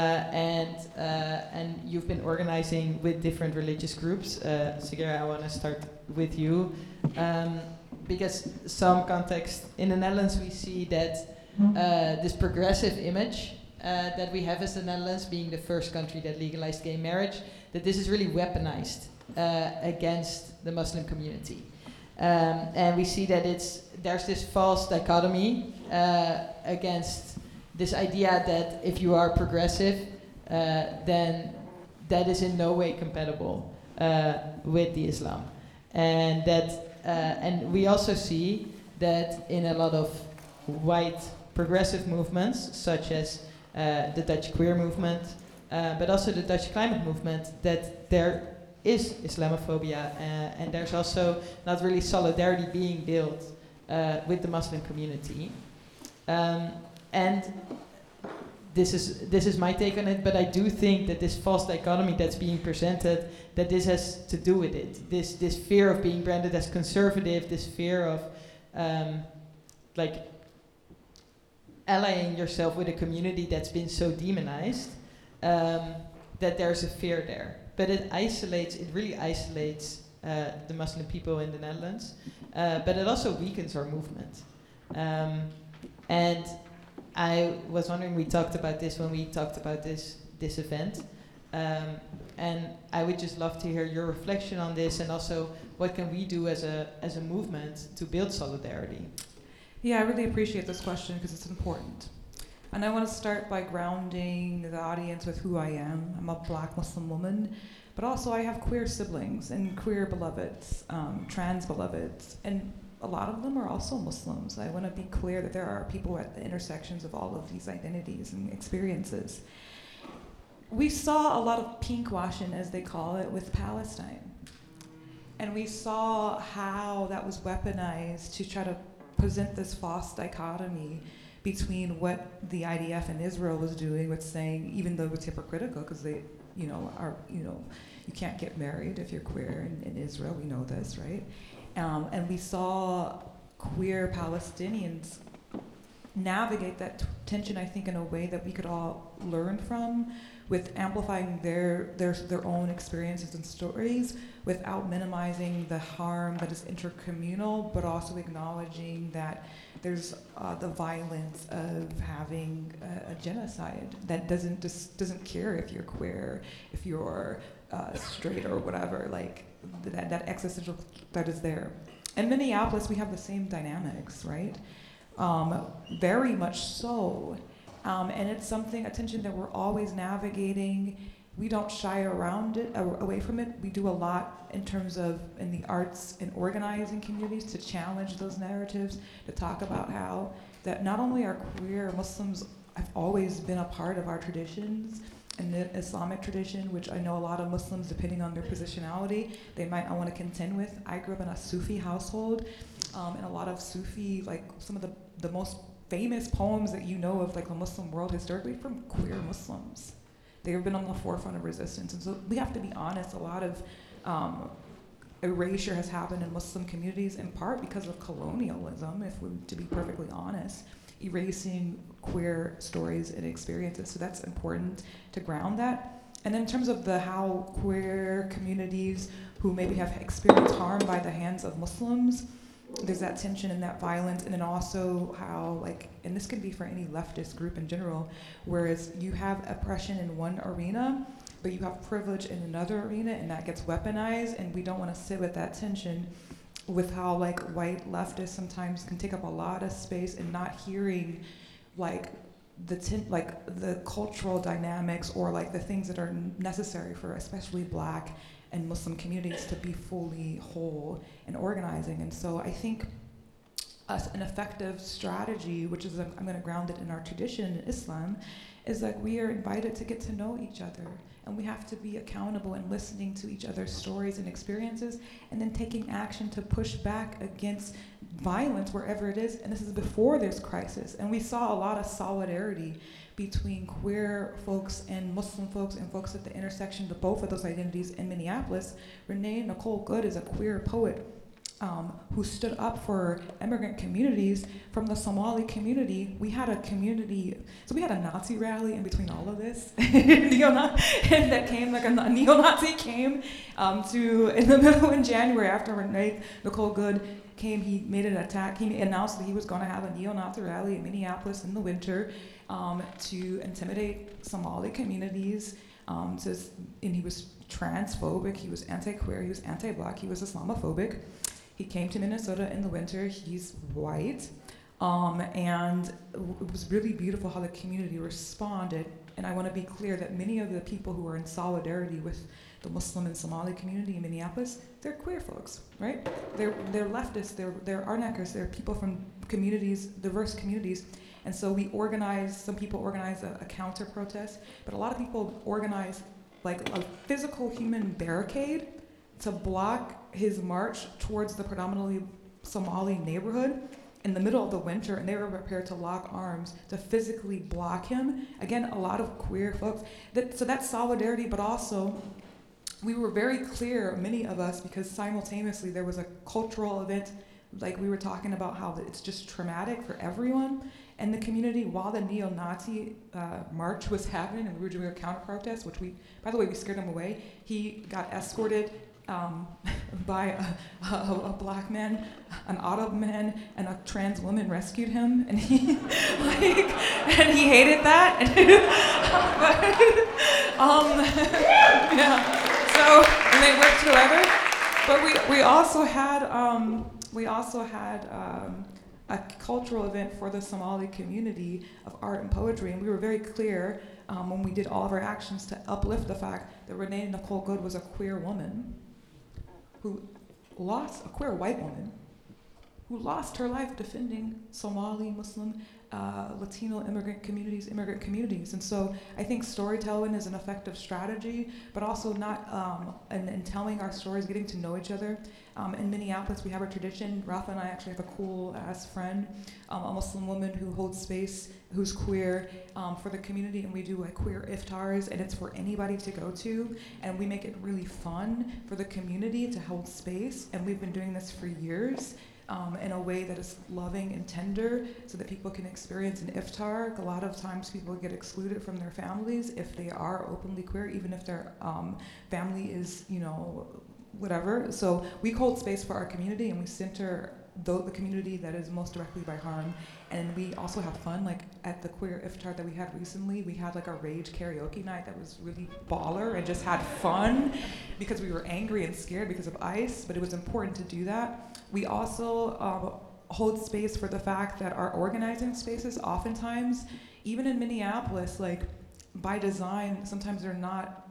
and you've been organizing with different religious groups. Sagira, I want to start with you. Because some context in the Netherlands, we see that this progressive image that we have as the Netherlands, being the first country that legalized gay marriage, that this is really weaponized against the Muslim community. And we see that there's this false dichotomy against this idea that if you are progressive, then that is in no way compatible with the Islam. And and we also see that in a lot of white progressive movements, such as the Dutch queer movement, but also the Dutch climate movement, that there is Islamophobia, and there's also not really solidarity being built with the Muslim community. And this is my take on it, but I do think that this false dichotomy that's being presented, that this has to do with it. This fear of being branded as conservative, this fear of allying yourself with a community that's been so demonized, that there's a fear there. But it really isolates the Muslim people in the Netherlands, but it also weakens our movement. And I was wondering, we talked about this when we talked about this event, and I would just love to hear your reflection on this, and also what can we do as a movement to build solidarity. Yeah, I really appreciate this question because it's important. And I want to start by grounding the audience with who I am. I'm a Black Muslim woman, but also I have queer siblings and queer beloveds, trans beloveds, and a lot of them are also Muslims. I want to be clear that there are people at the intersections of all of these identities and experiences. We saw a lot of pinkwashing, as they call it, with Palestine. And we saw how that was weaponized to try to present this false dichotomy between what the IDF and Israel was doing with saying, even though it's hypocritical, because they, you can't get married if you're queer in Israel, we know this, right? And we saw queer Palestinians navigate that tension, I think, in a way that we could all learn from, with amplifying their own experiences and stories without minimizing the harm that is intercommunal, but also acknowledging that there's the violence of having a genocide that doesn't care if you're queer, if you're straight or whatever, like that existential that is there. In Minneapolis, we have the same dynamics, right? Very much so. And it's a tension that we're always navigating. We don't shy away from it. We do a lot in terms of in the arts and organizing communities to challenge those narratives, to talk about how that not only are queer Muslims have always been a part of our traditions, and the Islamic tradition, which I know a lot of Muslims, depending on their positionality, they might not want to contend with. I grew up in a Sufi household, and a lot of Sufi, like some of the most famous poems that you know of, like the Muslim world historically, from queer Muslims. They have been on the forefront of resistance, and so we have to be honest. A lot of erasure has happened in Muslim communities, in part because of colonialism, if we're to be perfectly honest, erasing queer stories and experiences. So that's important to ground that. And then in terms of how queer communities who maybe have experienced harm by the hands of Muslims, there's that tension and that violence, and then also how, like, and this can be for any leftist group in general, whereas you have oppression in one arena, but you have privilege in another arena, and that gets weaponized, and we don't want to sit with that tension, with how, like, white leftists sometimes can take up a lot of space and not hearing, like, the cultural dynamics, or like the things that are necessary for especially Black and Muslim communities to be fully whole and organizing. And so I think an effective strategy, which is, I'm going to ground it in our tradition in Islam, is that we are invited to get to know each other, and we have to be accountable and listening to each other's stories and experiences, and then taking action to push back against violence wherever it is. And this is before there's crisis. And we saw a lot of solidarity between queer folks and Muslim folks and folks at the intersection of both of those identities in Minneapolis. Renee Nicole Good is a queer poet who stood up for immigrant communities from the Somali community. We had a community, so we had a Nazi rally in between all of this. And that came, like a neo-Nazi came in the middle in January after Renee Nicole Good came. He made an attack. He announced that he was going to have a neo-Nazi rally in Minneapolis in the winter to intimidate Somali communities. And he was transphobic, he was anti-queer, he was anti-Black, he was Islamophobic. He came to Minnesota in the winter. He's white. And it was really beautiful how the community responded. And I want to be clear that many of the people who are in solidarity with the Muslim and Somali community in Minneapolis, they're queer folks, right? They're leftists, they're Arnakers, they're people from communities, diverse communities. And so some people organize a counter protest, but a lot of people organize like a physical human barricade to block his march towards the predominantly Somali neighborhood in the middle of the winter, and they were prepared to lock arms to physically block him. Again, a lot of queer folks. So that's solidarity, but also we were very clear, many of us, because simultaneously there was a cultural event, like we were talking about how it's just traumatic for everyone in the community while the neo-Nazi march was happening, and we were doing a counter protest, which by the way, we scared him away. He got escorted by a black man, an Arab man, and a trans woman rescued him, and he and he hated that. Yeah. So and they worked together. But we also had a cultural event for the Somali community of art and poetry, and we were very clear when we did all of our actions to uplift the fact that Renee Nicole Good was a queer woman a queer white woman who lost her life defending Somali, Muslim, Latino immigrant communities. And so I think storytelling is an effective strategy, but also not, in telling our stories, getting to know each other. In Minneapolis, we have a tradition. Rafa and I actually have a cool-ass friend, a Muslim woman who holds space, who's queer, for the community, and we do like queer iftars, and it's for anybody to go to, and we make it really fun for the community to hold space, and we've been doing this for years. In a way that is loving and tender so that people can experience an iftar. A lot of times people get excluded from their families if they are openly queer, even if their family is, whatever. So we hold space for our community, and we center the community that is most directly by harm. And we also have fun, like at the queer iftar that we had recently, we had like a rage karaoke night that was really baller and just had fun because we were angry and scared because of ICE, but it was important to do that. We also hold space for the fact that our organizing spaces oftentimes, even in Minneapolis, like by design, sometimes they're not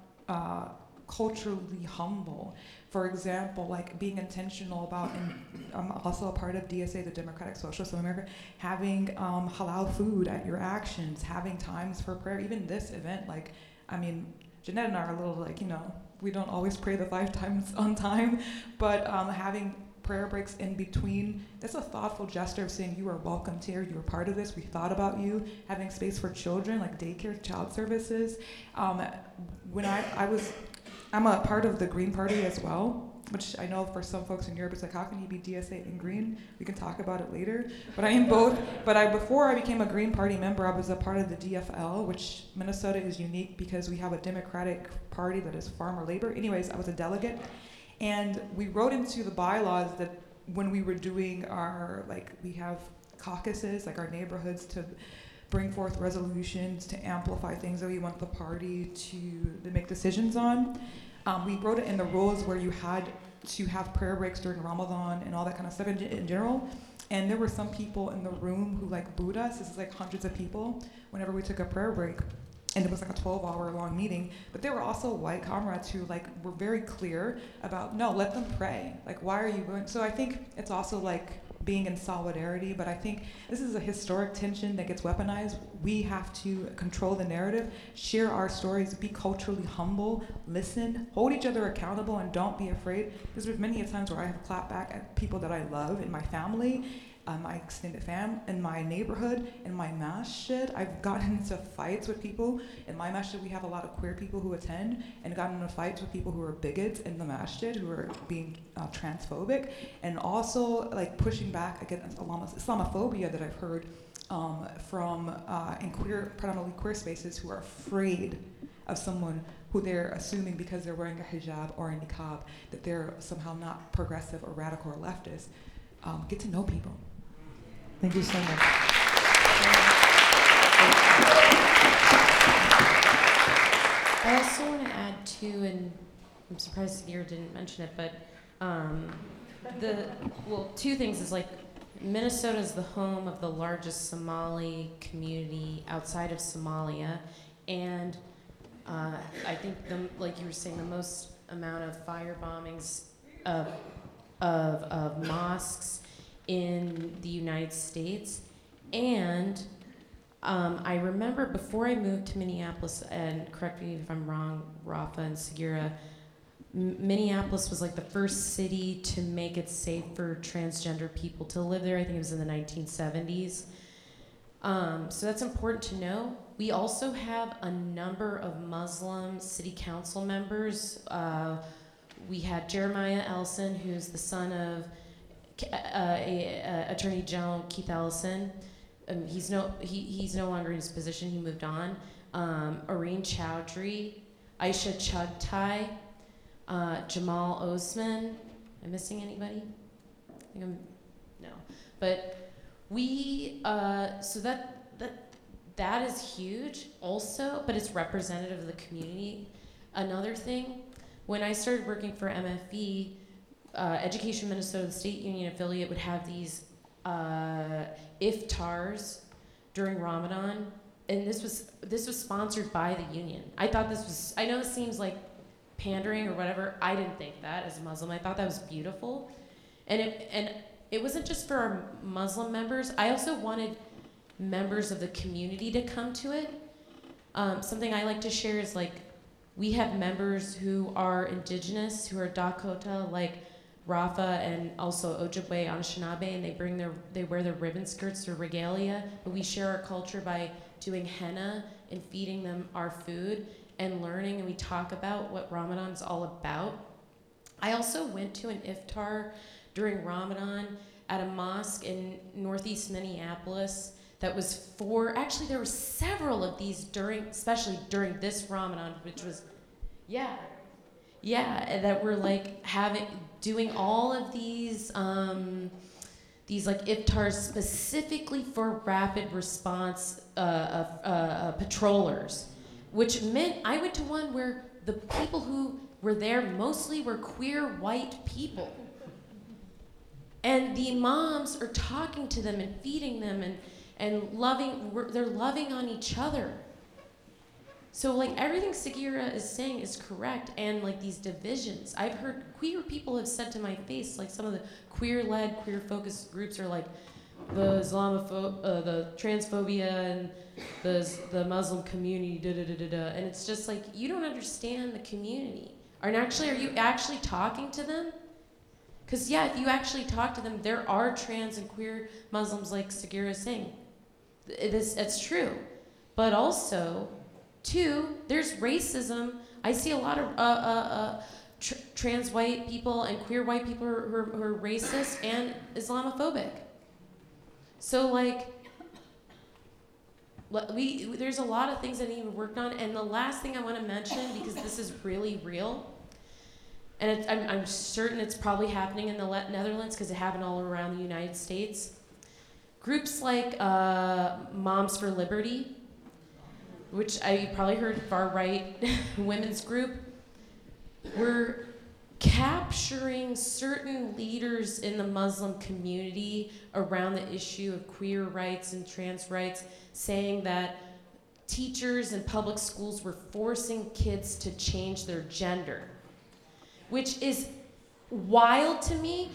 culturally humble. For example, like being intentional about, and I'm also a part of DSA, the Democratic Socialists of America, having halal food at your actions, having times for prayer. Even this event, Jeanette and I are a little we don't always pray the 5 times on time, but having prayer breaks in between, that's a thoughtful gesture of saying you are welcomed here, you are part of this, we thought about you. Having space for children, like daycare, child services. When I'm a part of the Green Party as well, which I know for some folks in Europe, it's like, how can you be DSA and Green? We can talk about it later. But I am both. But before I became a Green Party member, I was a part of the DFL, which Minnesota is unique because we have a Democratic Party that is farmer labor. Anyways, I was a delegate. And we wrote into the bylaws that when we were doing our, we have caucuses, like our neighborhoods, to bring forth resolutions to amplify things that we want the party to make decisions on. We wrote it in the rules where you had to have prayer breaks during Ramadan and all that kind of stuff in general. And there were some people in the room who booed us. This is hundreds of people whenever we took a prayer break. And it was a 12-hour long meeting. But there were also white comrades who were very clear about, no, let them pray. Why are you going? So I think it's also being in solidarity, but I think this is a historic tension that gets weaponized. We have to control the narrative, share our stories, be culturally humble, listen, hold each other accountable, and don't be afraid. Because there's many times where I have clapped back at people that I love in my family, my extended fam, in my neighborhood, in my masjid. I've gotten into fights with people. In my masjid, we have a lot of queer people who attend, and gotten into fights with people who are bigots in the masjid, who are being transphobic, and also pushing back against Islamophobia that I've heard from in predominantly queer spaces, who are afraid of someone who they're assuming because they're wearing a hijab or a niqab that they're somehow not progressive or radical or leftist. Get to know people. Thank you so much. I also want to add too, and I'm surprised Sagir didn't mention it, but two things is Minnesota is the home of the largest Somali community outside of Somalia, and I think like you were saying, the most amount of fire bombings of mosques in the United States. And I remember before I moved to Minneapolis, and correct me if I'm wrong, Rafa and Sagira, Minneapolis was the first city to make it safe for transgender people to live there. I think it was in the 1970s. So that's important to know. We also have a number of Muslim city council members. We had Jeremiah Ellison, who's the son of Attorney General Keith Ellison. He's no longer in his position. He moved on. Areen Chowdhury, Aisha Chugtai, Jamal Osman. Am I missing anybody? I think no. But we, so that is huge also, but it's representative of the community. Another thing, when I started working for MFE, Education Minnesota, the state union affiliate, would have these iftars during Ramadan, and this was sponsored by the union. I thought this was, I know this seems like pandering or whatever. I didn't think that as a Muslim. I thought that was beautiful, and it wasn't just for our Muslim members. I also wanted members of the community to come to it. Something I like to share is like, we have members who are indigenous, who are Dakota, like Rafa and also Ojibwe, Anishinaabe, and they wear their ribbon skirts, their regalia, but we share our culture by doing henna and feeding them our food and learning, and we talk about what Ramadan's all about. I also went to an iftar during Ramadan at a mosque in northeast Minneapolis that was actually there were several of these especially during this Ramadan, which was, yeah, that were like doing all of these like iftars specifically for rapid response patrollers, which meant I went to one where the people who were there mostly were queer white people. And the imams are talking to them and feeding them and they're loving on each other. So like everything Sagira is saying is correct, and like these divisions, I've heard queer people have said to my face, like some of the queer-led, queer-focused groups are like the the transphobia and the Muslim community, and it's just like, you don't understand the community. Are you actually talking to them? Because yeah, if you actually talk to them, there are trans and queer Muslims, like Sagira is saying. It's true. But also, two, there's racism. I see a lot of trans white people and queer white people who are racist and Islamophobic. So like, there's a lot of things that need to be worked on. And the last thing I want to mention, because this is really real, and I'm certain it's probably happening in the Netherlands because it happened all around the United States. Groups like Moms for Liberty, which you probably heard, far-right women's group, were capturing certain leaders in the Muslim community around the issue of queer rights and trans rights, saying that teachers in public schools were forcing kids to change their gender, which is wild to me.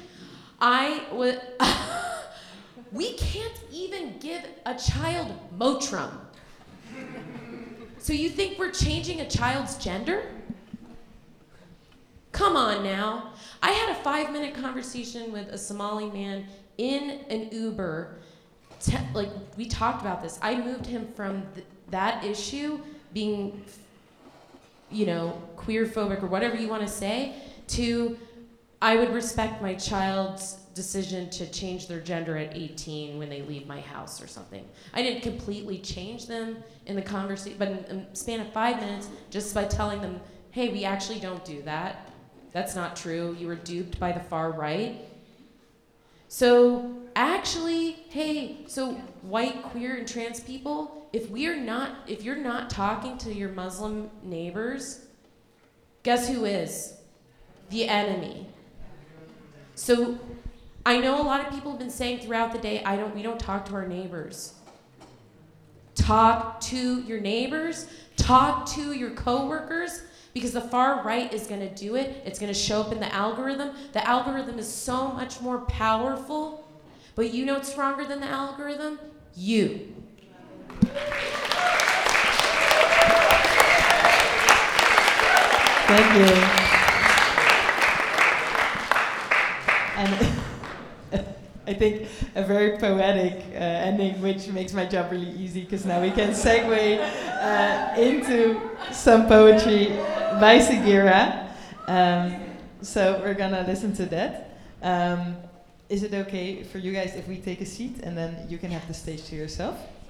We can't even give a child Motrin. So you think we're changing a child's gender? Come on now. I had a 5-minute conversation with a Somali man in an Uber. We talked about this. I moved him from that issue, being, queer-phobic or whatever you want to say, to I would respect my child's decision to change their gender at 18 when they leave my house or something. I didn't completely change them in the conversation, but in a span of 5 minutes, just by telling them, hey, we actually don't do that. That's not true. You were duped by the far right. So actually, so white, queer, and trans people, if you're not talking to your Muslim neighbors, guess who is? The enemy. So I know a lot of people have been saying throughout the day, we don't talk to our neighbors. Talk to your neighbors, talk to your coworkers, because the far right is gonna do it. It's gonna show up in the algorithm. The algorithm is so much more powerful, but you know what's stronger than the algorithm? You. Thank you. And I think a very poetic ending, which makes my job really easy, because now we can segue into some poetry by Sagira. So we're gonna listen to that. Is it okay for you guys if we take a seat and then you can have the stage to yourself?